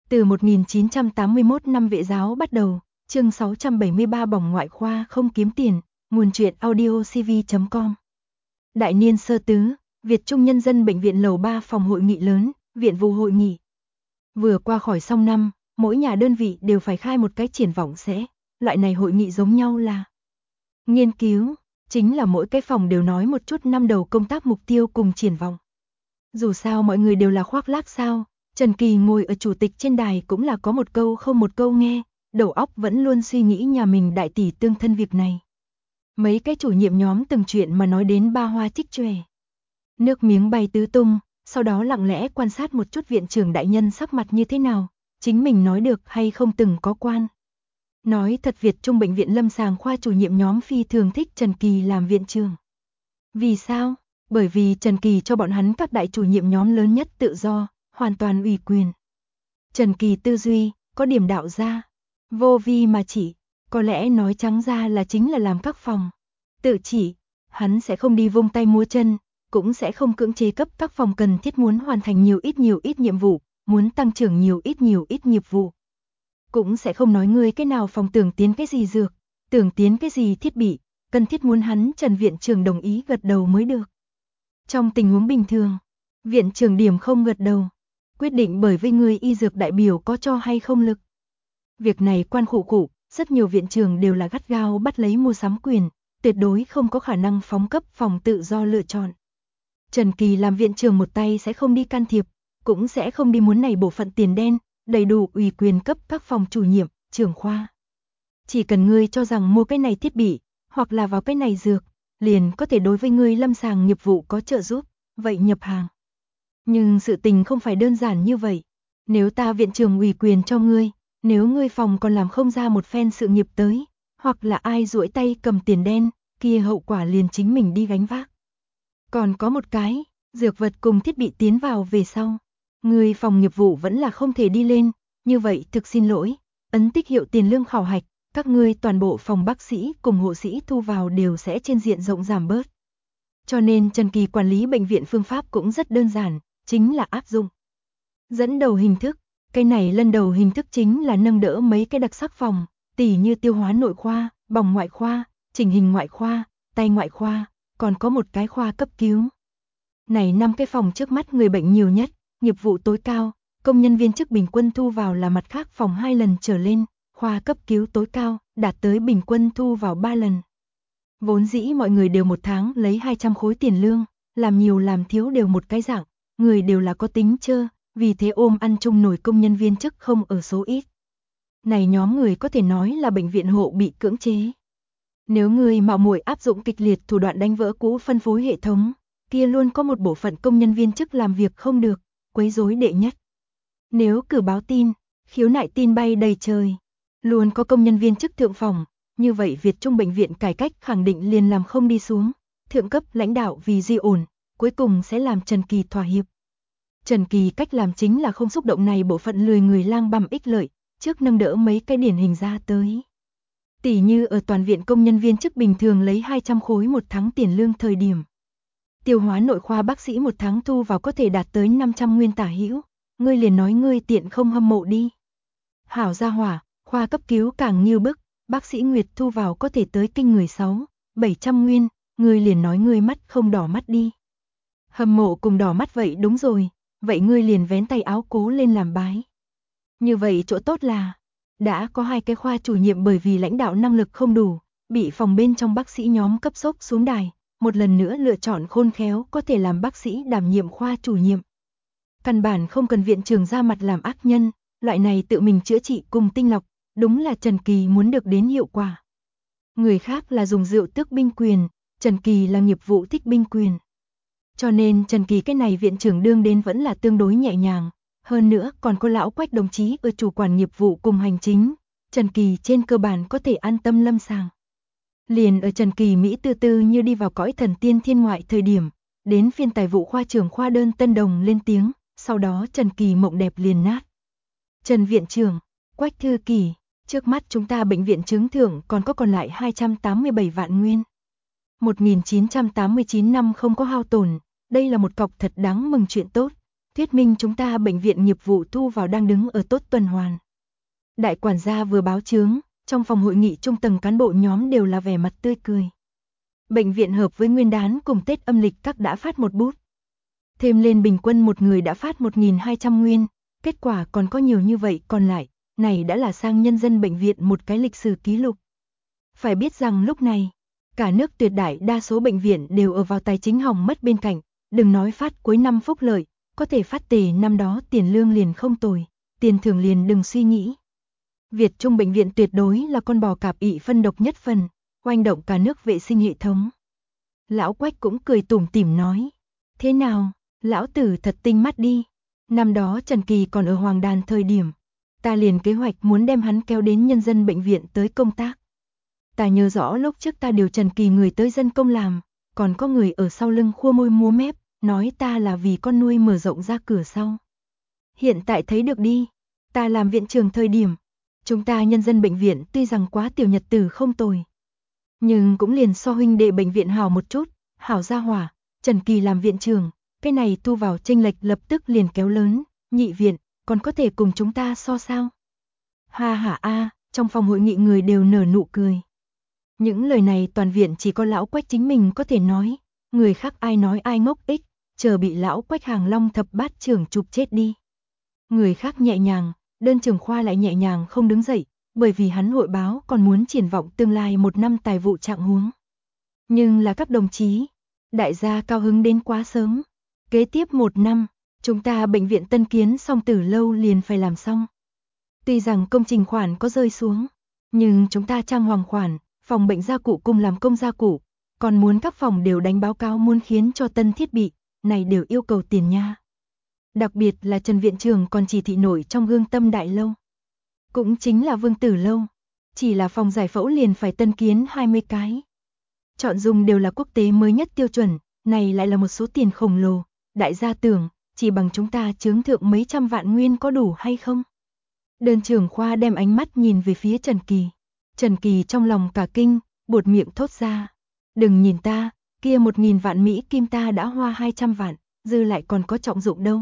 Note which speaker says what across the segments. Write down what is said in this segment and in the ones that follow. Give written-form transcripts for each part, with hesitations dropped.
Speaker 1: Từ 1981 năm Vệ giáo bắt đầu, chương 673 bỏng ngoại khoa không kiếm tiền, nguồn truyện audiocv.com. Đại niên sơ tứ, Việt Trung Nhân dân Bệnh viện lầu 3 phòng hội nghị lớn, viện vụ hội nghị. Vừa qua khỏi xong năm, mỗi nhà đơn vị đều phải khai một cái triển vọng sẽ, loại này hội nghị giống nhau là nghiên cứu, chính là mỗi cái phòng đều nói một chút năm đầu công tác mục tiêu cùng triển vọng. Dù sao mọi người đều là khoác lác sao, Trần Kỳ ngồi ở chủ tịch trên đài cũng là có một câu không một câu nghe, đầu óc vẫn luôn suy nghĩ nhà mình đại tỷ tương thân việc này. Mấy cái chủ nhiệm nhóm từng chuyện mà nói đến ba hoa trích chòe. Nước miếng bay tứ tung, sau đó lặng lẽ quan sát một chút viện trưởng đại nhân sắc mặt như thế nào, chính mình nói được hay không từng có quan. Nói thật Việt Trung Bệnh viện Lâm Sàng khoa chủ nhiệm nhóm phi thường thích Trần Kỳ làm viện trưởng. Vì sao? Bởi vì Trần Kỳ cho bọn hắn các đại chủ nhiệm nhóm lớn nhất tự do, hoàn toàn ủy quyền. Trần Kỳ tư duy, có điểm đạo ra, vô vi mà chỉ, có lẽ nói trắng ra là chính là làm các phòng tự chỉ, hắn sẽ không đi vung tay múa chân, cũng sẽ không cưỡng chế cấp các phòng cần thiết muốn hoàn thành nhiều ít nhiệm vụ, muốn tăng trưởng nhiều ít nghiệp vụ. Cũng sẽ không nói ngươi cái nào phòng tưởng tiến cái gì dược, tưởng tiến cái gì thiết bị, cần thiết muốn hắn Trần viện trưởng đồng ý gật đầu mới được. Trong tình huống bình thường, viện trưởng điểm không gật đầu, quyết định bởi với người y dược đại biểu có cho hay không lực. Việc này quan khụ, rất nhiều viện trưởng đều là gắt gao bắt lấy mua sắm quyền, tuyệt đối không có khả năng phóng cấp phòng tự do lựa chọn. Trần Kỳ làm viện trưởng một tay sẽ không đi can thiệp, cũng sẽ không đi muốn này bộ phận tiền đen, đầy đủ ủy quyền cấp các phòng chủ nhiệm, trưởng khoa. Chỉ cần ngươi cho rằng mua cái này thiết bị, hoặc là vào cái này dược, liền có thể đối với ngươi lâm sàng nghiệp vụ có trợ giúp, vậy nhập hàng. Nhưng sự tình không phải đơn giản như vậy. Nếu ta viện trưởng ủy quyền cho ngươi, nếu ngươi phòng còn làm không ra một phen sự nghiệp tới, hoặc là ai duỗi tay cầm tiền đen, kia hậu quả liền chính mình đi gánh vác. Còn có một cái, dược vật cùng thiết bị tiến vào về sau, ngươi phòng nghiệp vụ vẫn là không thể đi lên, như vậy thực xin lỗi, ấn tích hiệu tiền lương khảo hạch, các ngươi toàn bộ phòng bác sĩ cùng hộ sĩ thu vào đều sẽ trên diện rộng giảm bớt. Cho nên Trần Kỳ quản lý bệnh viện phương pháp cũng rất đơn giản, chính là áp dụng dẫn đầu hình thức. Cái này lần đầu hình thức chính là nâng đỡ mấy cái đặc sắc phòng, tỉ như tiêu hóa nội khoa, bỏng ngoại khoa, chỉnh hình ngoại khoa, tay ngoại khoa, còn có một cái khoa cấp cứu. Này 5 cái phòng trước mắt người bệnh nhiều nhất, nghiệp vụ tối cao, công nhân viên chức bình quân thu vào là mặt khác phòng 2 lần trở lên, khoa cấp cứu tối cao, đạt tới bình quân thu vào 3 lần. Vốn dĩ mọi người đều một tháng lấy 200 khối tiền lương, làm nhiều làm thiếu đều một cái dạng, người đều là có tính chơ, vì thế ôm ăn chung nổi công nhân viên chức không ở số ít. Này nhóm người có thể nói là bệnh viện hộ bị cưỡng chế. Nếu người mạo muội áp dụng kịch liệt thủ đoạn đánh vỡ cũ phân phối hệ thống, kia luôn có một bộ phận công nhân viên chức làm việc không được, quấy rối đệ nhất. Nếu cử báo tin, khiếu nại tin bay đầy trời, luôn có công nhân viên chức thượng phòng, như vậy Việt Trung bệnh viện cải cách khẳng định liền làm không đi xuống, thượng cấp lãnh đạo vì di ổn, cuối cùng sẽ làm Trần Kỳ thỏa hiệp. Trần Kỳ cách làm chính là không xúc động này bộ phận lười người lang băm ích lợi, trước nâng đỡ mấy cái điển hình ra tới. Tỷ như ở toàn viện công nhân viên chức bình thường lấy 200 khối một tháng tiền lương thời điểm. Tiêu hóa nội khoa bác sĩ một tháng thu vào có thể đạt tới 500 nguyên tả hữu, ngươi liền nói ngươi tiện không hâm mộ đi. Hảo gia hỏa, khoa cấp cứu càng như bức, bác sĩ Nguyệt thu vào có thể tới kinh người 600-700 nguyên, ngươi liền nói ngươi mắt không đỏ mắt đi. Hâm mộ cùng đỏ mắt vậy đúng rồi, vậy ngươi liền vén tay áo cố lên làm bái. Như vậy chỗ tốt là, đã có 2 cái khoa chủ nhiệm bởi vì lãnh đạo năng lực không đủ, bị phòng bên trong bác sĩ nhóm cấp sốc xuống đài, một lần nữa lựa chọn khôn khéo có thể làm bác sĩ đảm nhiệm khoa chủ nhiệm. Căn bản không cần viện trưởng ra mặt làm ác nhân, loại này tự mình chữa trị cùng tinh lọc, đúng là Trần Kỳ muốn được đến hiệu quả. Người khác là dùng rượu tước binh quyền, Trần Kỳ là nghiệp vụ thích binh quyền. Cho nên Trần Kỳ cái này viện trưởng đương đến vẫn là tương đối nhẹ nhàng, hơn nữa còn có lão Quách đồng chí ở chủ quản nghiệp vụ cùng hành chính, Trần Kỳ trên cơ bản có thể an tâm lâm sàng. Liền ở Trần Kỳ Mỹ tư tư như đi vào cõi thần tiên thiên ngoại thời điểm, đến phiên tài vụ khoa trưởng khoa đơn Tân Đồng lên tiếng, sau đó Trần Kỳ mộng đẹp liền nát. Trần viện trưởng, Quách thư ký, trước mắt chúng ta bệnh viện chứng thưởng còn lại 287 vạn nguyên. 1989 năm không có hao tổn, đây là một cọc thật đáng mừng chuyện tốt. thuyết minh chúng ta bệnh viện nghiệp vụ thu vào đang đứng ở tốt tuần hoàn. Đại quản gia vừa báo chướng, trong phòng hội nghị trung tầng cán bộ nhóm đều là vẻ mặt tươi cười. Bệnh viện hợp với Nguyên đán cùng Tết âm lịch các đã phát một bút. Thêm lên bình quân một người đã phát 1.200 nguyên, kết quả còn có nhiều như vậy còn lại, này đã là sang nhân dân bệnh viện một cái lịch sử ký lục. Phải biết rằng lúc này, cả nước tuyệt đại đa số bệnh viện đều ở vào tài chính hỏng mất bên cạnh, đừng nói phát cuối năm phúc lợi, có thể phát tề năm đó tiền lương liền không tồi, tiền thưởng liền đừng suy nghĩ. Việt Trung bệnh viện tuyệt đối là con bò cạp ị phân độc nhất phần, oanh động cả nước vệ sinh hệ thống. Lão Quách cũng cười tủm tỉm nói, thế nào, lão tử thật tinh mắt đi. Năm đó Trần Kỳ còn ở Hoàng Đàn thời điểm, ta liền kế hoạch muốn đem hắn kéo đến nhân dân bệnh viện tới công tác. Ta nhớ rõ lúc trước ta điều Trần Kỳ người tới dân công làm, còn có người ở sau lưng khua môi múa mép, nói ta là vì con nuôi mở rộng ra cửa sau. Hiện tại thấy được đi, ta làm viện trưởng thời điểm, chúng ta nhân dân bệnh viện tuy rằng quá tiểu nhật tử không tồi, nhưng cũng liền so huynh đệ bệnh viện hảo một chút, hảo gia hỏa, Trần Kỳ làm viện trưởng, cái này thu vào chênh lệch lập tức liền kéo lớn, nhị viện, còn có thể cùng chúng ta so sao? Ha ha a, trong phòng hội nghị người đều nở nụ cười. Những lời này toàn viện chỉ có lão Quách chính mình có thể nói, người khác ai nói ai ngốc ích, chờ bị lão Quách Hàng Long thập bát trưởng chụp chết đi. Người khác nhẹ nhàng, đơn trưởng khoa lại nhẹ nhàng không đứng dậy, bởi vì hắn hội báo còn muốn triển vọng tương lai một năm tài vụ trạng huống. Nhưng là các đồng chí, đại gia cao hứng đến quá sớm. Kế tiếp một năm, chúng ta bệnh viện tân kiến xong từ lâu liền phải làm xong. Tuy rằng công trình khoản có rơi xuống, nhưng chúng ta trang hoàng khoản, phòng bệnh gia cụ cùng làm công gia cụ, còn muốn các phòng đều đánh báo cáo muốn khiến cho tân thiết bị, này đều yêu cầu tiền nha. Đặc biệt là Trần viện trưởng còn chỉ thị nổi trong Gương Tâm Đại Lâu. Cũng chính là Vương Tử Lâu, chỉ là phòng giải phẫu liền phải tân kiến 20 cái. Chọn dùng đều là quốc tế mới nhất tiêu chuẩn, này lại là một số tiền khổng lồ, đại gia tưởng, chỉ bằng chúng ta chướng thượng mấy trăm vạn nguyên có đủ hay không? Đơn trưởng khoa đem ánh mắt nhìn về phía Trần Kỳ. Trần Kỳ trong lòng cả kinh, buột miệng thốt ra. Đừng nhìn ta, kia 1.000 vạn Mỹ kim ta đã hoa 200 vạn, dư lại còn có trọng dụng đâu.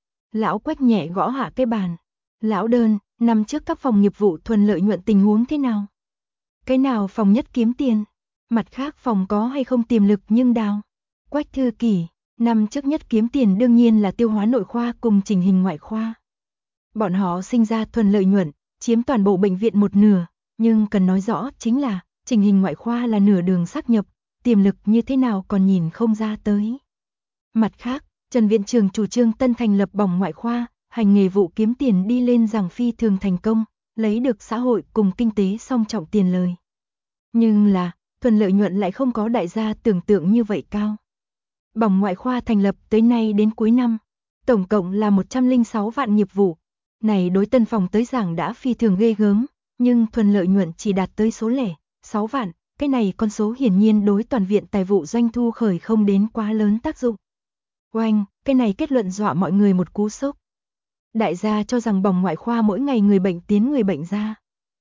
Speaker 1: Lão Quách nhẹ gõ hạ cái bàn. Lão Đơn, năm trước các phòng nghiệp vụ thuần lợi nhuận tình huống thế nào? Cái nào phòng nhất kiếm tiền? Mặt khác phòng có hay không tiềm lực nhưng đào? Quách Thư Kỷ, năm trước nhất kiếm tiền đương nhiên là tiêu hóa nội khoa cùng chỉnh hình ngoại khoa. Bọn họ sinh ra thuần lợi nhuận, chiếm toàn bộ bệnh viện một nửa, nhưng cần nói rõ chính là chỉnh hình ngoại khoa là nửa đường xác nhập, tiềm lực như thế nào còn nhìn không ra tới. Mặt khác, Trần viện trưởng chủ trương tân thành lập bỏng ngoại khoa, hành nghề vụ kiếm tiền đi lên rằng phi thường thành công, lấy được xã hội cùng kinh tế song trọng tiền lời. Nhưng là, thuần lợi nhuận lại không có đại gia tưởng tượng như vậy cao. Bỏng ngoại khoa thành lập tới nay đến cuối năm, tổng cộng là 106 vạn nghiệp vụ. Này đối tân phòng tới giảng đã phi thường ghê gớm, nhưng thuần lợi nhuận chỉ đạt tới số lẻ, 6 vạn, cái này con số hiển nhiên đối toàn viện tài vụ doanh thu khởi không đến quá lớn tác dụng. Oanh, cái này kết luận dọa mọi người một cú sốc. Đại gia cho rằng bỏng ngoại khoa mỗi ngày người bệnh tiến người bệnh ra.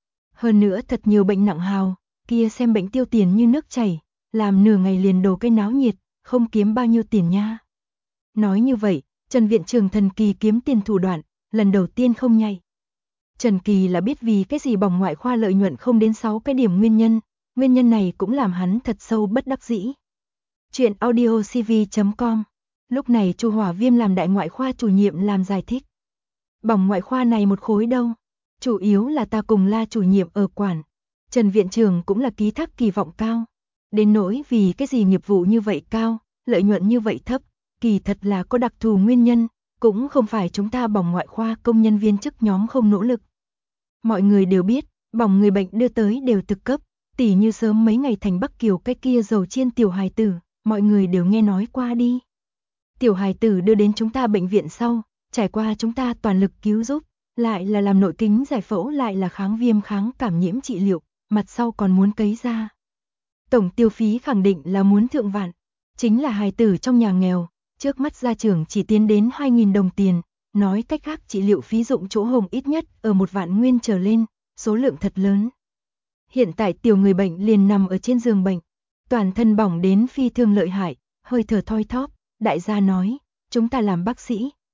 Speaker 1: Hơn nữa thật nhiều bệnh nặng hào, kia xem bệnh tiêu tiền như nước chảy, làm nửa ngày liền đồ cái náo nhiệt, không kiếm bao nhiêu tiền nha. Nói như vậy, Trần viện trưởng thần kỳ kiếm tiền thủ đoạn, lần đầu tiên không nhạy. Trần Kỳ là biết vì cái gì bỏng ngoại khoa lợi nhuận không đến 6 cái điểm nguyên nhân này cũng làm hắn thật sâu bất đắc dĩ. Chuyện audiocv.com. Lúc này Chu Hỏa Viêm làm đại ngoại khoa chủ nhiệm làm giải thích. Bỏng ngoại khoa này một khối đâu, chủ yếu là ta cùng La chủ nhiệm ở quản. Trần viện trưởng cũng là ký thác kỳ vọng cao. Đến nỗi vì cái gì nghiệp vụ như vậy cao, lợi nhuận như vậy thấp, kỳ thật là có đặc thù nguyên nhân, cũng không phải chúng ta bỏng ngoại khoa công nhân viên chức nhóm không nỗ lực. Mọi người đều biết, bỏng người bệnh đưa tới đều thực cấp, tỉ như sớm mấy ngày thành Bắc Kiều cái kia dầu chiên tiểu hài tử, mọi người đều nghe nói qua đi. Tiểu hài tử đưa đến chúng ta bệnh viện sau, trải qua chúng ta toàn lực cứu giúp, lại là làm nội kính giải phẫu lại là kháng viêm kháng cảm nhiễm trị liệu, mặt sau còn muốn cấy ra. Tổng tiêu phí khẳng định là muốn thượng vạn, chính là hài tử trong nhà nghèo, trước mắt gia trưởng chỉ tiến đến 2.000 đồng tiền, nói cách khác trị liệu phí dụng chỗ hồng ít nhất ở 1 vạn nguyên trở lên, số lượng thật lớn. Hiện tại tiểu người bệnh liền nằm ở trên giường bệnh, toàn thân bỏng đến phi thường lợi hại, hơi thở thoi thóp, đại gia nói, chúng ta làm bác sĩ,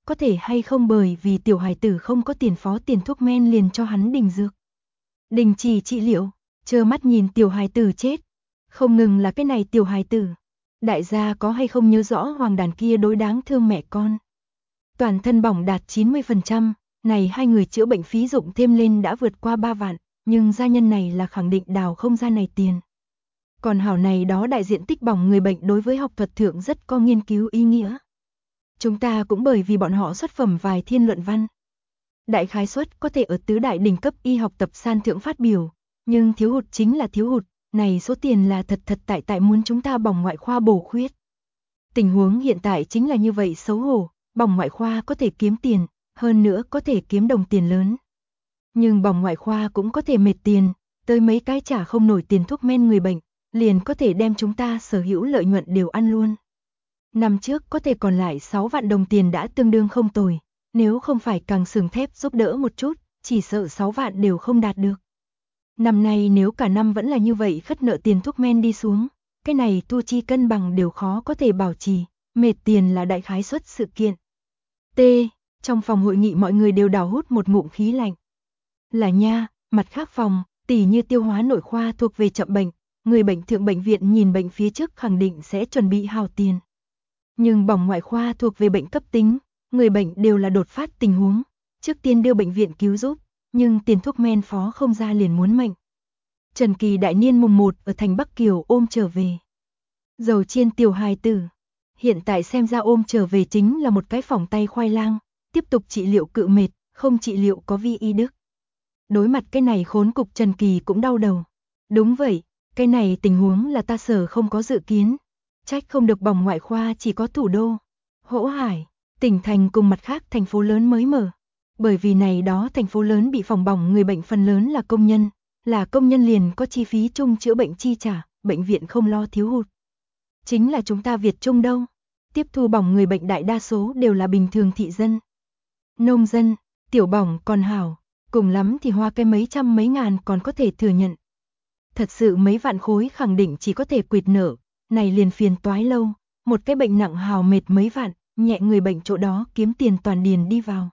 Speaker 1: có thể hay không bởi vì tiểu hài tử không có tiền phó tiền thuốc men liền cho hắn đình dược. Đình chỉ trị liệu, trơ mắt nhìn tiểu hài tử chết. Không ngừng là cái này tiểu hài tử. Đại gia có hay không nhớ rõ hoàng đàn kia đối đáng thương mẹ con. Toàn thân bỏng đạt 90%, này hai người chữa bệnh phí dụng thêm lên đã vượt qua 3 vạn, nhưng gia nhân này là khẳng định đào không ra này tiền. Còn hảo này đó đại diện tích bỏng người bệnh đối với học thuật thượng rất có nghiên cứu ý nghĩa. Chúng ta cũng bởi vì bọn họ xuất phẩm vài thiên luận văn. Đại khái suất có thể ở tứ đại đỉnh cấp y học tập san thượng phát biểu, nhưng thiếu hụt chính là thiếu hụt, này số tiền là thật tại muốn chúng ta bỏng ngoại khoa bổ khuyết. Tình huống hiện tại chính là như vậy xấu hổ, bỏng ngoại khoa có thể kiếm tiền, hơn nữa có thể kiếm đồng tiền lớn. Nhưng bỏng ngoại khoa cũng có thể mệt tiền, tới mấy cái trả không nổi tiền thuốc men người bệnh, liền có thể đem chúng ta sở hữu lợi nhuận đều ăn luôn. Năm trước có thể còn lại 6 vạn đồng tiền đã tương đương không tồi, nếu không phải càng sừng thép giúp đỡ một chút, chỉ sợ 6 vạn đều không đạt được. Năm nay nếu cả năm vẫn là như vậy khất nợ tiền thuốc men đi xuống, cái này thu chi cân bằng đều khó có thể bảo trì, mệt tiền là đại khái suất sự kiện. T. Trong phòng hội nghị mọi người đều đào hút một ngụm khí lạnh. Là nha, mặt khác phòng, tỉ như tiêu hóa nội khoa thuộc về chậm bệnh, người bệnh thượng bệnh viện nhìn bệnh phía trước khẳng định sẽ chuẩn bị hào tiền. Nhưng bỏng ngoại khoa thuộc về bệnh cấp tính, người bệnh đều là đột phát tình huống, trước tiên đưa bệnh viện cứu giúp, nhưng tiền thuốc men phó không ra liền muốn mệnh. Trần Kỳ đại niên mùng 1 ở thành Bắc Kiều ôm trở về. Dầu chiên tiểu hài tử. Hiện tại xem ra ôm trở về chính là một cái phỏng tay khoai lang, tiếp tục trị liệu cự mệt, không trị liệu có vi y đức. Đối mặt cái này khốn cục Trần Kỳ cũng đau đầu. Đúng vậy, cái này tình huống là ta sở không có dự kiến. Trách không được bỏng ngoại khoa chỉ có thủ đô, Hỗ Hải, tỉnh thành cùng mặt khác thành phố lớn mới mở. Bởi vì này đó thành phố lớn bị phòng bỏng người bệnh phần lớn là công nhân liền có chi phí chung chữa bệnh chi trả, bệnh viện không lo thiếu hụt. Chính là chúng ta Việt Trung đâu, tiếp thu bỏng người bệnh đại đa số đều là bình thường thị dân. Nông dân, tiểu bỏng còn hảo, cùng lắm thì hoa cái mấy trăm mấy ngàn còn có thể thừa nhận. Thật sự mấy vạn khối khẳng định chỉ có thể quỵt nợ, này liền phiền toái lâu, một cái bệnh nặng hào mệt mấy vạn, nhẹ người bệnh chỗ đó kiếm tiền toàn điền đi vào.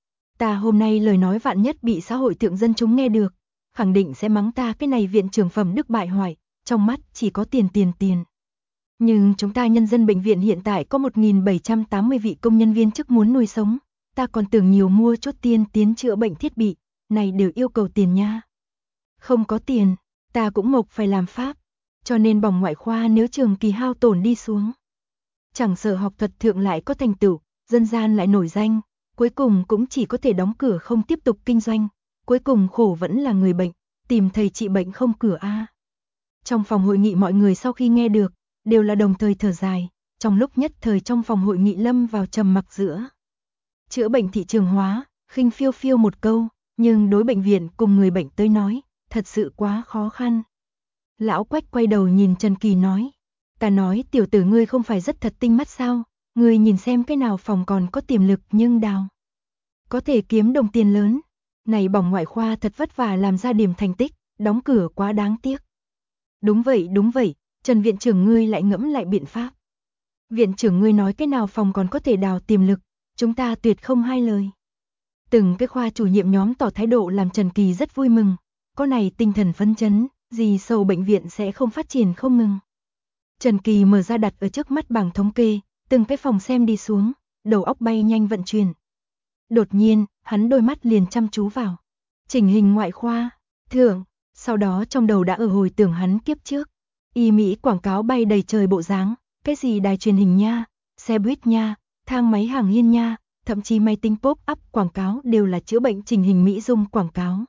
Speaker 1: Ta hôm nay lời nói vạn nhất bị xã hội thượng dân chúng nghe được, khẳng định sẽ mắng ta cái này viện trưởng phẩm đức bại hoại, trong mắt chỉ có tiền. Nhưng chúng ta nhân dân bệnh viện hiện tại có 1.780 vị công nhân viên chức muốn nuôi sống, ta còn tưởng nhiều mua chút tiên tiến chữa bệnh thiết bị, này đều yêu cầu tiền nha. Không có tiền, ta cũng mộc phải làm pháp, cho nên bỏng ngoại khoa nếu trường kỳ hao tổn đi xuống. Chẳng sợ học thuật thượng lại có thành tựu, dân gian lại nổi danh, cuối cùng cũng chỉ có thể đóng cửa không tiếp tục kinh doanh, cuối cùng khổ vẫn là người bệnh, tìm thầy trị bệnh không cửa a. Trong phòng hội nghị mọi người sau khi nghe được, đều là đồng thời thở dài, trong lúc nhất thời trong phòng hội nghị lâm vào trầm mặc giữa. Chữa bệnh thị trường hóa, khinh phiêu phiêu một câu, nhưng đối bệnh viện cùng người bệnh tới nói, thật sự quá khó khăn. Lão Quách quay đầu nhìn Trần Kỳ nói, ta nói tiểu tử ngươi không phải rất thật tinh mắt sao, ngươi nhìn xem cái nào phòng còn có tiềm lực nhưng đào. Có thể kiếm đồng tiền lớn, này bỏng ngoại khoa thật vất vả làm ra điểm thành tích, đóng cửa quá đáng tiếc. Đúng vậy, Trần viện trưởng ngươi lại ngẫm lại biện pháp. Viện trưởng ngươi nói cái nào phòng còn có thể đào tiềm lực, chúng ta tuyệt không hai lời. Từng cái khoa chủ nhiệm nhóm tỏ thái độ làm Trần Kỳ rất vui mừng, có này tinh thần phấn chấn, gì sầu bệnh viện sẽ không phát triển không ngừng. Trần Kỳ mở ra đặt ở trước mắt bảng thống kê, từng cái phòng xem đi xuống, đầu óc bay nhanh vận chuyển. Đột nhiên, hắn đôi mắt liền chăm chú vào. Chỉnh hình ngoại khoa, thưởng, sau đó trong đầu đã ở hồi tưởng hắn kiếp trước. Y Mỹ quảng cáo bay đầy trời bộ dáng, cái gì đài truyền hình nha, xe buýt nha, thang máy hàng hiên nha, thậm chí máy tính pop-up quảng cáo đều là chữa bệnh chỉnh hình mỹ dung quảng cáo.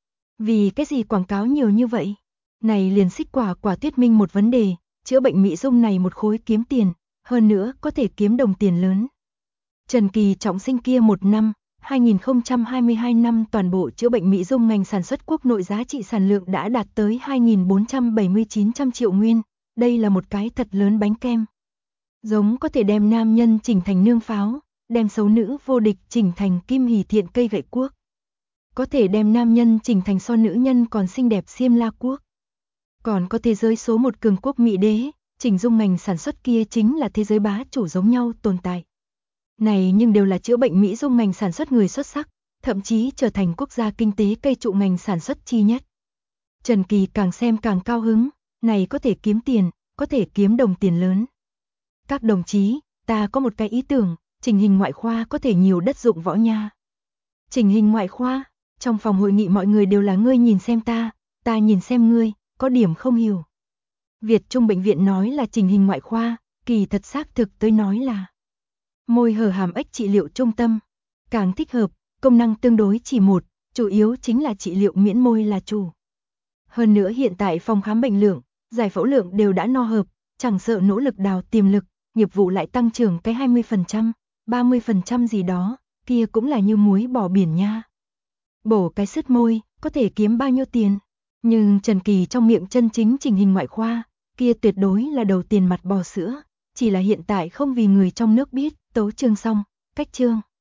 Speaker 1: Vì cái gì quảng cáo nhiều như vậy? Này liền xích quả thuyết minh một vấn đề, chữa bệnh mỹ dung này một khối kiếm tiền, hơn nữa có thể kiếm đồng tiền lớn. Trần Kỳ trọng sinh kia một năm, 2022 năm toàn bộ chữa bệnh mỹ dung ngành sản xuất quốc nội giá trị sản lượng đã đạt tới 2.479 triệu nguyên, đây là một cái thật lớn bánh kem. Giống có thể đem nam nhân chỉnh thành nương pháo, đem xấu nữ vô địch chỉnh thành kim hỷ thiện cây gậy quốc. Có thể đem nam nhân chỉnh thành so nữ nhân còn xinh đẹp xiêm la quốc. Còn có thế giới số 1 cường quốc Mỹ đế, chỉnh dung ngành sản xuất kia chính là thế giới bá chủ giống nhau tồn tại. Này nhưng đều là chữa bệnh mỹ dung ngành sản xuất người xuất sắc, thậm chí trở thành quốc gia kinh tế cây trụ ngành sản xuất chi nhất. Trần Kỳ càng xem càng cao hứng, này có thể kiếm tiền, có thể kiếm đồng tiền lớn. Các đồng chí, ta có một cái ý tưởng, chỉnh hình ngoại khoa có thể nhiều đất dụng võ nha. Chỉnh hình ngoại khoa, trong phòng hội nghị mọi người đều là ngươi nhìn xem ta nhìn xem ngươi, có điểm không hiểu. Việt Trung bệnh viện nói là chỉnh hình ngoại khoa, kỳ thật xác thực tới nói là môi hở hàm ếch trị liệu trung tâm, càng thích hợp, công năng tương đối chỉ một, chủ yếu chính là trị liệu miễn môi là chủ. Hơn nữa hiện tại phòng khám bệnh lượng, giải phẫu lượng đều đã no hợp, chẳng sợ nỗ lực đào tiềm lực, nghiệp vụ lại tăng trưởng cái 20%, 30% gì đó, kia cũng là như muối bỏ biển nha. Bổ cái sứt môi, có thể kiếm bao nhiêu tiền? Nhưng Trần Kỳ trong miệng chân chính chỉnh hình ngoại khoa, kia tuyệt đối là đầu tiền mặt bò sữa, chỉ là hiện tại không vì người trong nước biết, tấu chương xong, cách chương.